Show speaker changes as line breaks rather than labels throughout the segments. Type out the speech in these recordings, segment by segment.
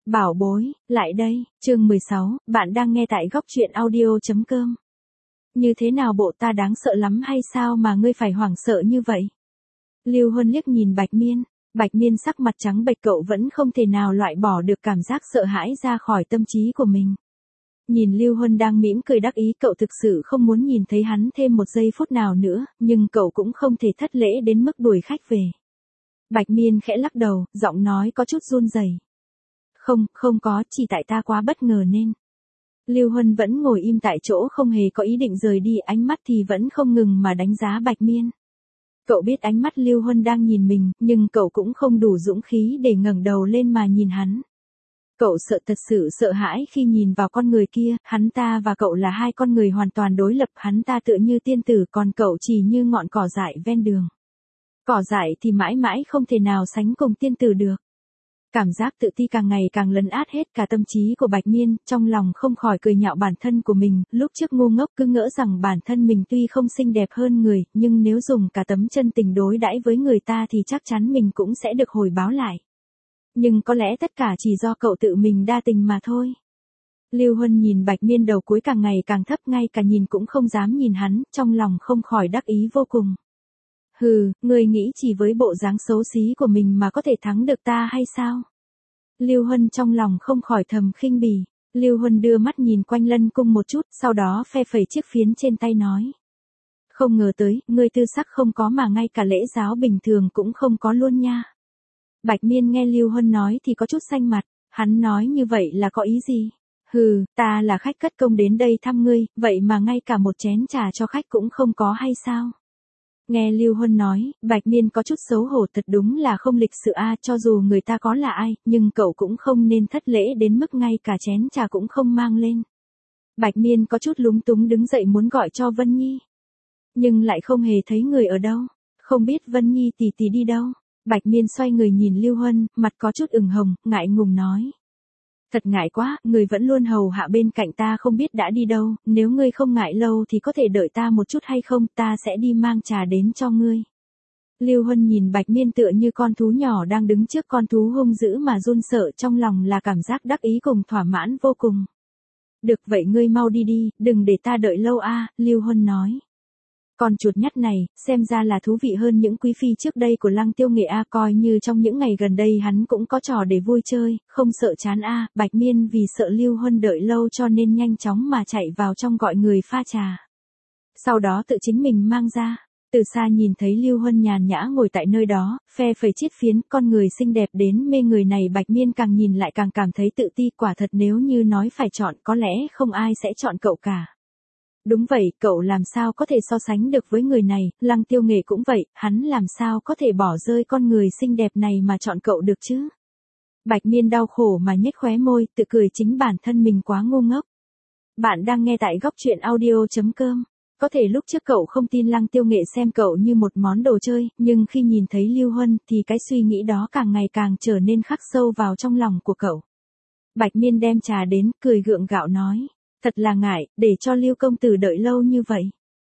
Bảo bối, lại đây, chương 16, bạn đang nghe tại góc truyện audio.com. Như thế nào bộ ta đáng sợ lắm hay sao mà ngươi phải hoảng sợ như vậy? Lưu Huân liếc nhìn Bạch Miên sắc mặt trắng bệch, cậu vẫn không thể nào loại bỏ được cảm giác sợ hãi ra khỏi tâm trí của mình. Nhìn Lưu Huân đang mỉm cười đắc ý, cậu thực sự không muốn nhìn thấy hắn thêm một giây phút nào nữa, nhưng cậu cũng không thể thất lễ đến mức đuổi khách về. Bạch Miên khẽ lắc đầu, giọng nói có chút run rẩy. Không có, chỉ tại ta quá bất ngờ nên. Lưu Huân vẫn ngồi im tại chỗ, không hề có ý định rời đi, ánh mắt thì vẫn không ngừng mà đánh giá Bạch Miên. Cậu biết ánh mắt Lưu Huân đang nhìn mình, nhưng cậu cũng không đủ dũng khí để ngẩng đầu lên mà nhìn hắn. Cậu thật sự sợ hãi khi nhìn vào con người kia, hắn ta và cậu là hai con người hoàn toàn đối lập, hắn ta tựa như tiên tử, còn cậu chỉ như ngọn cỏ dại ven đường. Cỏ dại thì mãi mãi không thể nào sánh cùng tiên tử được. Cảm giác tự ti càng ngày càng lấn át hết cả tâm trí của Bạch Miên, trong lòng không khỏi cười nhạo bản thân của mình, lúc trước ngu ngốc cứ ngỡ rằng bản thân mình tuy không xinh đẹp hơn người, nhưng nếu dùng cả tấm chân tình đối đãi với người ta thì chắc chắn mình cũng sẽ được hồi báo lại. Nhưng có lẽ tất cả chỉ do cậu tự mình đa tình mà thôi. Lưu Huân nhìn Bạch Miên đầu cuối càng ngày càng thấp, ngay cả nhìn cũng không dám nhìn hắn, trong lòng không khỏi đắc ý vô cùng. Hừ, ngươi nghĩ chỉ với bộ dáng xấu xí của mình mà có thể thắng được ta hay sao? Lưu Huân trong lòng không khỏi thầm khinh bỉ. Lưu Huân đưa mắt nhìn quanh lân cung một chút, sau đó phe phẩy chiếc phiến trên tay nói. Không ngờ tới, ngươi tư sắc không có mà ngay cả lễ giáo bình thường cũng không có luôn nha. Bạch Miên nghe Lưu Huân nói thì có chút xanh mặt, hắn nói như vậy là có ý gì? Hừ, ta là khách cất công đến đây thăm ngươi, vậy mà ngay cả một chén trà cho khách cũng không có hay sao? Nghe Lưu Huân nói, Bạch Miên có chút xấu hổ, thật đúng là không lịch sự a, cho dù người ta có là ai, nhưng cậu cũng không nên thất lễ đến mức ngay cả chén trà cũng không mang lên. Bạch Miên có chút lúng túng đứng dậy muốn gọi cho Vân Nhi. Nhưng lại không hề thấy người ở đâu, không biết Vân Nhi tỷ tỷ đi đâu. Bạch Miên xoay người nhìn Lưu Huân, mặt có chút ửng hồng, ngại ngùng nói. Thật ngại quá, người vẫn luôn hầu hạ bên cạnh ta không biết đã đi đâu, nếu ngươi không ngại lâu thì có thể đợi ta một chút hay không, ta sẽ đi mang trà đến cho ngươi. Lưu Huân nhìn Bạch Miên tựa như con thú nhỏ đang đứng trước con thú hung dữ mà run sợ, trong lòng là cảm giác đắc ý cùng thỏa mãn vô cùng. Được vậy ngươi mau đi đi, đừng để ta đợi lâu a, Lưu Huân nói. Con chuột nhắt này, xem ra là thú vị hơn những quý phi trước đây của Lăng Tiêu Nghệ a, coi như trong những ngày gần đây hắn cũng có trò để vui chơi, không sợ chán a. Bạch Miên vì sợ Lưu Huân đợi lâu cho nên nhanh chóng mà chạy vào trong gọi người pha trà. Sau đó tự chính mình mang ra. Từ xa nhìn thấy Lưu Huân nhàn nhã ngồi tại nơi đó, phe phẩy chiếc phiến, con người xinh đẹp đến mê người này, Bạch Miên càng nhìn lại càng cảm thấy tự ti, quả thật nếu như nói phải chọn có lẽ không ai sẽ chọn cậu cả. Đúng vậy, cậu làm sao có thể so sánh được với người này, Lăng Tiêu Nghệ cũng vậy, hắn làm sao có thể bỏ rơi con người xinh đẹp này mà chọn cậu được chứ? Bạch Miên đau khổ mà nhếch khóe môi, tự cười chính bản thân mình quá ngu ngốc. Bạn đang nghe tại góc truyện audio.com. Có thể lúc trước cậu không tin Lăng Tiêu Nghệ xem cậu như một món đồ chơi, nhưng khi nhìn thấy Lưu Huân thì cái suy nghĩ đó càng ngày càng trở nên khắc sâu vào trong lòng của cậu. Bạch Miên đem trà đến, cười gượng gạo nói. Thật là ngại, để cho Lưu công tử đợi lâu như vậy.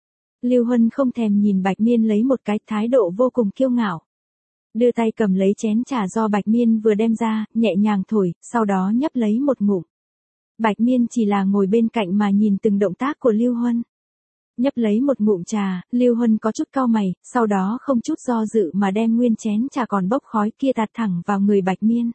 Lưu Huân không thèm nhìn Bạch Miên lấy một cái thái độ vô cùng kiêu ngạo. Đưa tay cầm lấy chén trà do Bạch Miên vừa đem ra, nhẹ nhàng thổi, sau đó nhấp lấy một ngụm. Bạch Miên chỉ là ngồi bên cạnh mà nhìn từng động tác của Lưu Huân. Nhấp lấy một ngụm trà, Lưu Huân có chút cau mày, sau đó không chút do dự mà đem nguyên chén trà còn bốc khói kia tạt thẳng vào người Bạch Miên.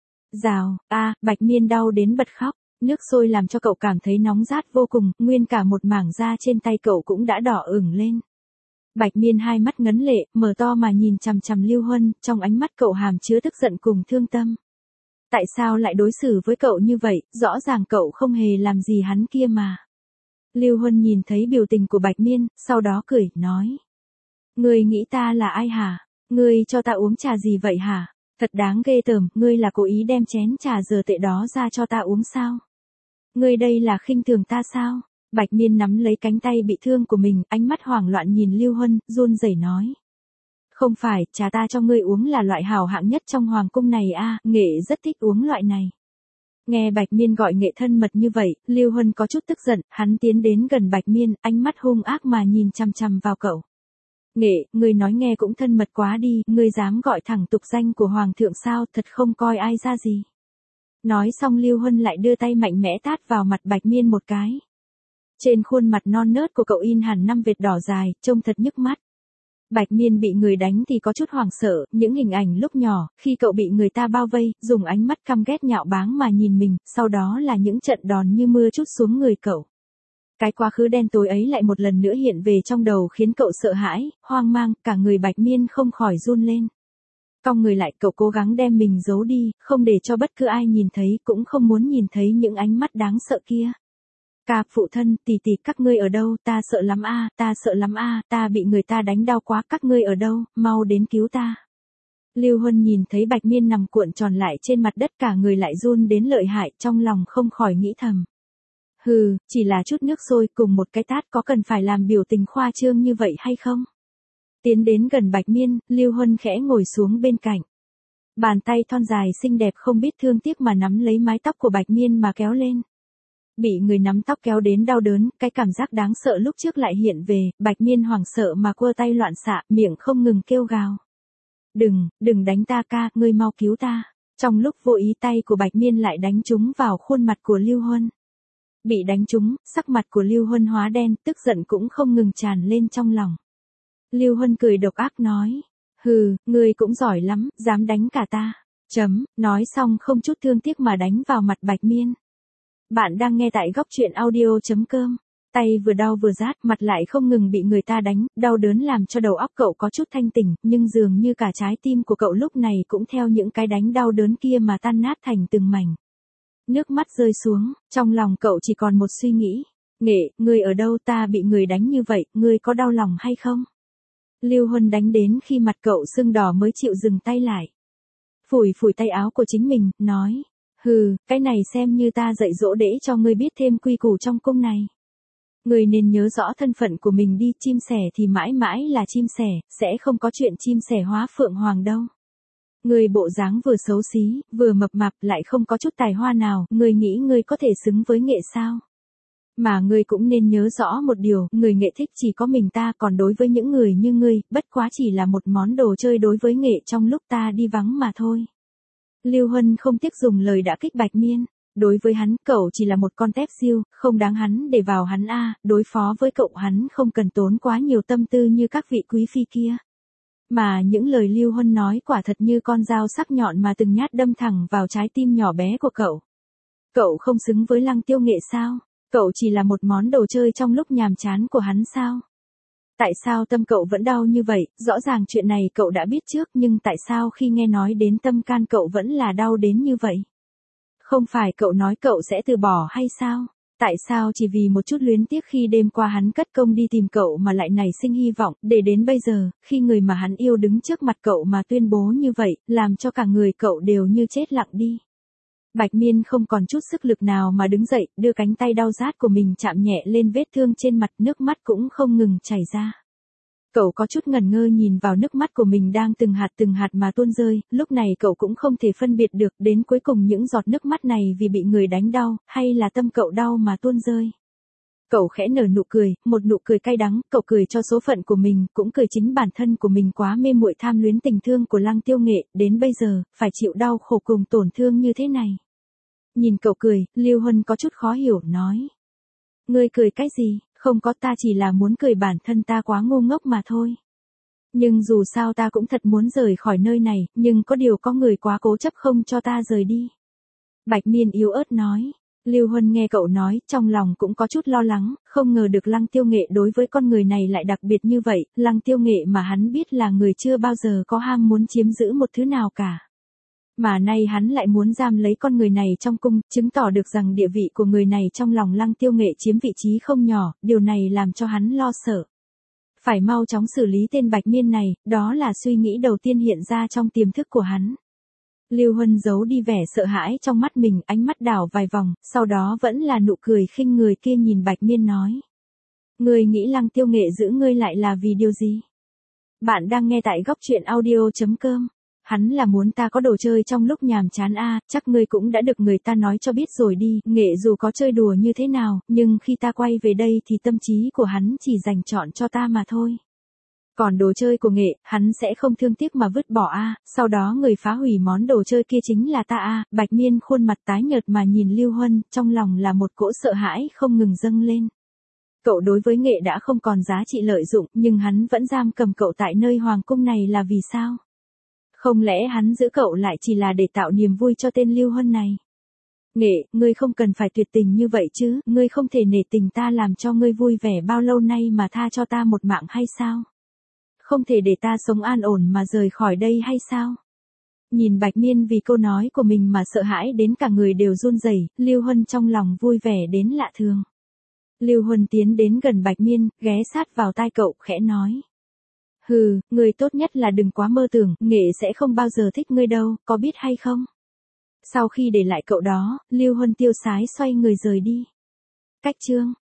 Rào, Bạch Miên đau đến bật khóc. Nước sôi làm cho cậu cảm thấy nóng rát vô cùng, nguyên cả một mảng da trên tay cậu cũng đã đỏ ửng lên. Bạch Miên hai mắt ngấn lệ, mở to mà nhìn chằm chằm Lưu Huân, trong ánh mắt cậu hàm chứa tức giận cùng thương tâm. Tại sao lại đối xử với cậu như vậy, rõ ràng cậu không hề làm gì hắn kia mà. Lưu Huân nhìn thấy biểu tình của Bạch Miên, sau đó cười, nói. Ngươi nghĩ ta là ai hả? Ngươi cho ta uống trà gì vậy hả? Thật đáng ghê tởm, ngươi là cố ý đem chén trà dở tệ đó ra cho ta uống sao? Ngươi đây là khinh thường ta sao? Bạch Miên nắm lấy cánh tay bị thương của mình, ánh mắt hoảng loạn nhìn Lưu Huân, run rẩy nói. Không phải, trà ta cho ngươi uống là loại hảo hạng nhất trong hoàng cung này a, Nghệ rất thích uống loại này. Nghe Bạch Miên gọi Nghệ thân mật như vậy, Lưu Huân có chút tức giận, hắn tiến đến gần Bạch Miên, ánh mắt hung ác mà nhìn chằm chằm vào cậu. Nghệ, ngươi nói nghe cũng thân mật quá đi, ngươi dám gọi thẳng tục danh của hoàng thượng sao, thật không coi ai ra gì. Nói xong Lưu Huân lại đưa tay mạnh mẽ tát vào mặt Bạch Miên một cái. Trên khuôn mặt non nớt của cậu in hẳn 5 vệt đỏ dài, trông thật nhức mắt. Bạch Miên bị người đánh thì có chút hoảng sợ, những hình ảnh lúc nhỏ, khi cậu bị người ta bao vây, dùng ánh mắt căm ghét nhạo báng mà nhìn mình, sau đó là những trận đòn như mưa trút xuống người cậu. Cái quá khứ đen tối ấy lại một lần nữa hiện về trong đầu khiến cậu sợ hãi, hoang mang, cả người Bạch Miên không khỏi run lên. Cong người lại cậu cố gắng đem mình giấu đi, không để cho bất cứ ai nhìn thấy, cũng không muốn nhìn thấy những ánh mắt đáng sợ kia. Ca phụ thân, tỷ tỷ các ngươi ở đâu, ta sợ lắm a, ta sợ lắm a, ta bị người ta đánh đau quá, các ngươi ở đâu, mau đến cứu ta. Lưu Huân nhìn thấy Bạch Miên nằm cuộn tròn lại trên mặt đất cả người lại run đến lợi hại, trong lòng không khỏi nghĩ thầm. Hừ, chỉ là chút nước sôi cùng một cái tát có cần phải làm biểu tình khoa trương như vậy hay không? Tiến đến gần Bạch Miên, Lưu Huân khẽ ngồi xuống bên cạnh. Bàn tay thon dài xinh đẹp không biết thương tiếc mà nắm lấy mái tóc của Bạch Miên mà kéo lên. Bị người nắm tóc kéo đến đau đớn, cái cảm giác đáng sợ lúc trước lại hiện về, Bạch Miên hoảng sợ mà cua tay loạn xạ, miệng không ngừng kêu gào. Đừng đánh ta ca, ngươi mau cứu ta. Trong lúc vô ý tay của Bạch Miên lại đánh trúng vào khuôn mặt của Lưu Huân. Bị đánh trúng, sắc mặt của Lưu Huân hóa đen, tức giận cũng không ngừng tràn lên trong lòng. Lưu Huân cười độc ác nói. Hừ, ngươi cũng giỏi lắm, dám đánh cả ta. Nói xong không chút thương tiếc mà đánh vào mặt Bạch Miên. Bạn đang nghe tại góc truyện audio.com. Tay vừa đau vừa rát, mặt lại không ngừng bị người ta đánh, đau đớn làm cho đầu óc cậu có chút thanh tỉnh, nhưng dường như cả trái tim của cậu lúc này cũng theo những cái đánh đau đớn kia mà tan nát thành từng mảnh. Nước mắt rơi xuống, trong lòng cậu chỉ còn một suy nghĩ. Nghệ, ngươi ở đâu, ta bị người đánh như vậy, ngươi có đau lòng hay không? Lưu Huân đánh đến khi mặt cậu sưng đỏ mới chịu dừng tay lại. Phủi phủi tay áo của chính mình, nói. Hừ, cái này xem như ta dạy dỗ để cho ngươi biết thêm quy củ trong cung này. Ngươi nên nhớ rõ thân phận của mình đi, chim sẻ thì mãi mãi là chim sẻ, sẽ không có chuyện chim sẻ hóa phượng hoàng đâu. Ngươi bộ dáng vừa xấu xí, vừa mập mạp lại không có chút tài hoa nào, ngươi nghĩ ngươi có thể xứng với Nghệ sao? Mà ngươi cũng nên nhớ rõ một điều, người Nghệ thích chỉ có mình ta, còn đối với những người như ngươi, bất quá chỉ là một món đồ chơi đối với Nghệ trong lúc ta đi vắng mà thôi. Lưu Huân không tiếc dùng lời đã kích Bạch Miên. Đối với hắn, cậu chỉ là một con tép diêu, không đáng hắn để vào hắn a, đối phó với cậu hắn không cần tốn quá nhiều tâm tư như các vị quý phi kia. Mà những lời Lưu Huân nói quả thật như con dao sắc nhọn mà từng nhát đâm thẳng vào trái tim nhỏ bé của cậu. Cậu không xứng với Lăng Tiêu Nghệ sao? Cậu chỉ là một món đồ chơi trong lúc nhàm chán của hắn sao? Tại sao tâm cậu vẫn đau như vậy, rõ ràng chuyện này cậu đã biết trước nhưng tại sao khi nghe nói đến tâm can cậu vẫn là đau đến như vậy? Không phải cậu nói cậu sẽ từ bỏ hay sao? Tại sao chỉ vì một chút luyến tiếc khi đêm qua hắn cất công đi tìm cậu mà lại nảy sinh hy vọng, để đến bây giờ, khi người mà hắn yêu đứng trước mặt cậu mà tuyên bố như vậy, làm cho cả người cậu đều như chết lặng đi. Bạch Miên không còn chút sức lực nào mà đứng dậy, đưa cánh tay đau rát của mình chạm nhẹ lên vết thương trên mặt, nước mắt cũng không ngừng chảy ra. Cậu có chút ngẩn ngơ nhìn vào nước mắt của mình đang từng hạt mà tuôn rơi, lúc này cậu cũng không thể phân biệt được đến cuối cùng những giọt nước mắt này vì bị người đánh đau, hay là tâm cậu đau mà tuôn rơi. Cậu khẽ nở nụ cười, một nụ cười cay đắng, cậu cười cho số phận của mình, cũng cười chính bản thân của mình quá mê muội tham luyến tình thương của Lăng Tiêu Nghệ, đến bây giờ, phải chịu đau khổ cùng tổn thương như thế này. Nhìn cậu cười, Lưu Huân có chút khó hiểu, nói. Ngươi cười cái gì? Không có, ta chỉ là muốn cười bản thân ta quá ngu ngốc mà thôi. Nhưng dù sao ta cũng thật muốn rời khỏi nơi này, nhưng có điều có người quá cố chấp không cho ta rời đi. Bạch Miên yếu ớt nói. Lưu Huân nghe cậu nói, trong lòng cũng có chút lo lắng, không ngờ được Lăng Tiêu Nghệ đối với con người này lại đặc biệt như vậy, Lăng Tiêu Nghệ mà hắn biết là người chưa bao giờ có ham muốn chiếm giữ một thứ nào cả. Mà nay hắn lại muốn giam lấy con người này trong cung, chứng tỏ được rằng địa vị của người này trong lòng Lăng Tiêu Nghệ chiếm vị trí không nhỏ, điều này làm cho hắn lo sợ. Phải mau chóng xử lý tên Bạch Miên này, đó là suy nghĩ đầu tiên hiện ra trong tiềm thức của hắn. Lưu Huân giấu đi vẻ sợ hãi trong mắt mình, ánh mắt đảo vài vòng, sau đó vẫn là nụ cười khinh người kia nhìn Bạch Miên nói. Ngươi nghĩ Lăng Tiêu Nghệ giữ ngươi lại là vì điều gì? Bạn đang nghe tại góc truyện audio.com. Hắn là muốn ta có đồ chơi trong lúc nhàm chán a, chắc ngươi cũng đã được người ta nói cho biết rồi đi, Nghệ dù có chơi đùa như thế nào, nhưng khi ta quay về đây thì tâm trí của hắn chỉ dành chọn cho ta mà thôi. Còn đồ chơi của Nghệ, hắn sẽ không thương tiếc mà vứt bỏ a, sau đó người phá hủy món đồ chơi kia chính là ta a. Bạch Miên khuôn mặt tái nhợt mà nhìn Lưu Huân, trong lòng là một cỗ sợ hãi không ngừng dâng lên. Cậu đối với Nghệ đã không còn giá trị lợi dụng, nhưng hắn vẫn giam cầm cậu tại nơi hoàng cung này là vì sao? Không lẽ hắn giữ cậu lại chỉ là để tạo niềm vui cho tên Lưu Huân này? Nghệ, ngươi không cần phải tuyệt tình như vậy chứ, ngươi không thể nể tình ta làm cho ngươi vui vẻ bao lâu nay mà tha cho ta một mạng hay sao? Không thể để ta sống an ổn mà rời khỏi đây hay sao? Nhìn Bạch Miên vì câu nói của mình mà sợ hãi đến cả người đều run rẩy, Lưu Huân trong lòng vui vẻ đến lạ thường. Lưu Huân tiến đến gần Bạch Miên, ghé sát vào tai cậu, khẽ nói. Hừ, ngươi tốt nhất là đừng quá mơ tưởng, Nghệ sẽ không bao giờ thích ngươi đâu, có biết hay không? Sau khi để lại cậu đó, Lưu Huân tiêu sái xoay người rời đi. Cách chương